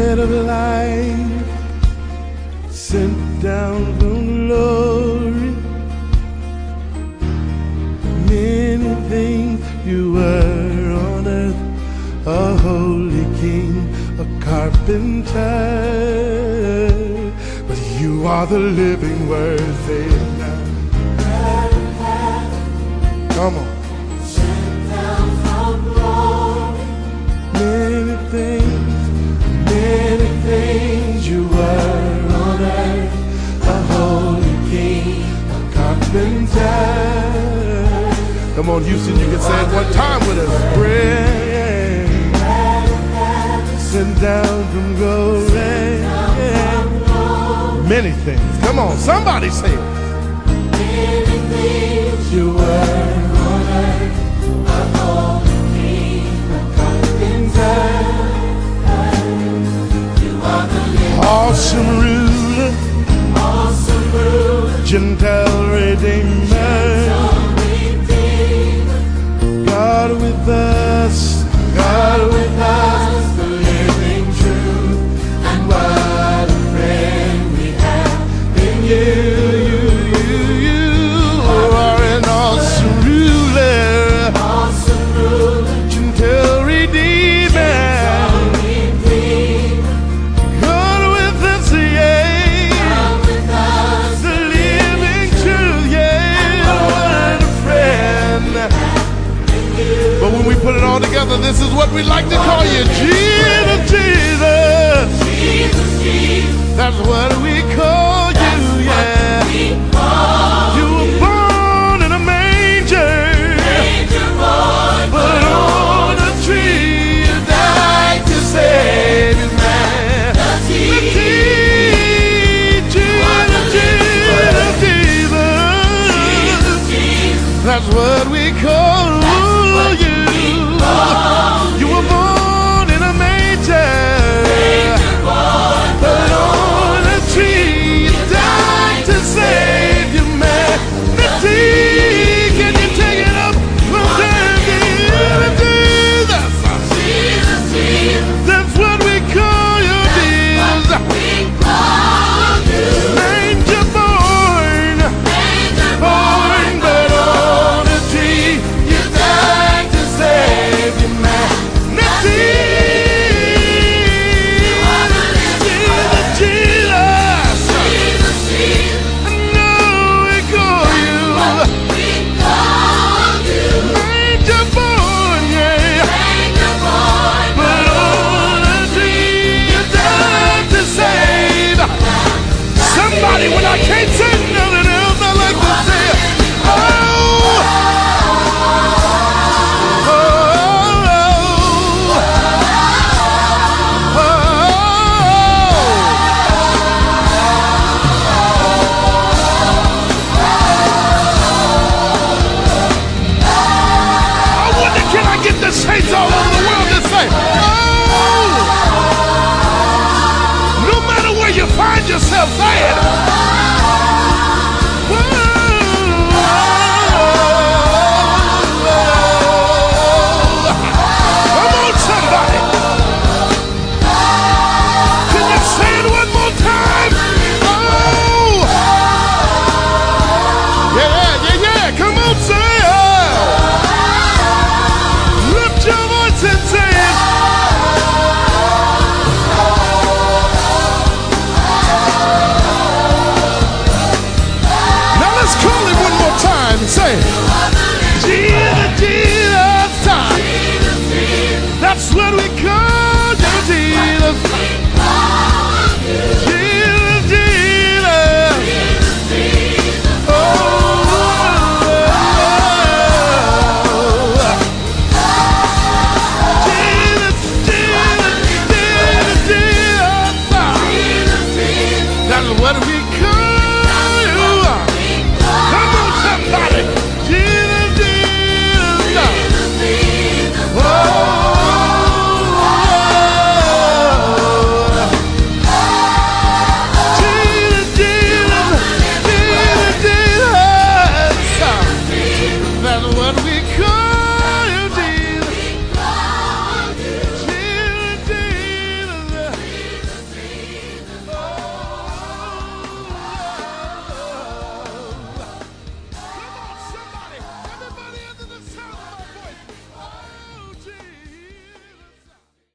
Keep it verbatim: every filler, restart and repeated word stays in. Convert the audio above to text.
bread of life sent down from glory. Many things you were on earth, a holy king, a carpenter, but you are the living word. Say it now. Come on. Sent down from glory. Many things, many things you were on earth, a holy king, a carpenter. Come on, Houston, you can say it one time with us. Bread sent down from glory. Many things. Come on, somebody say it. Many things you were on earth, a holy king, a carpenter. You are the living Awesome ruler, awesome ruler, Gentile redeemer. God with us, God with us, the living truth, and what a friend we have in you. you, you, you are an awesome ruler, Awesome ruler, Gentile redeemer. God with us, yeah, God with us, the living truth, yeah, what a friend. But when we put it all together, this is what we like to call you. Jesus, Jesus. Jesus, Jesus, That's what we call you, yeah. we call You were born in a manger, Major Boy, but on a tree you died to save his man. the Jesus, Jesus, Jesus. Jesus, That's what we call you. You were born in a manger, but on a tree you died to save your man. Can you take it up from there? Jesus, Jesus, Jesus, that's what we call you, Jesus. we call you Manger born, Major born, but on a tree you died to save your man. Jesus, Jesus, Jesus, I know we call you we call you Major born, yeah. Major Boy, But on a tree you died to save somebody. When I can't say nothing else, I like to say, oh, oh, oh, I wonder, can I get the saints all over the world to say, oh, no matter where you find yourself, say it. Come on, somebody. Can you say it one more time? Oh, yeah, yeah, yeah. Come on, say it. Lift your voice and say it. Now let's call it one more time and say, Jesus, Jesus, time. That's what we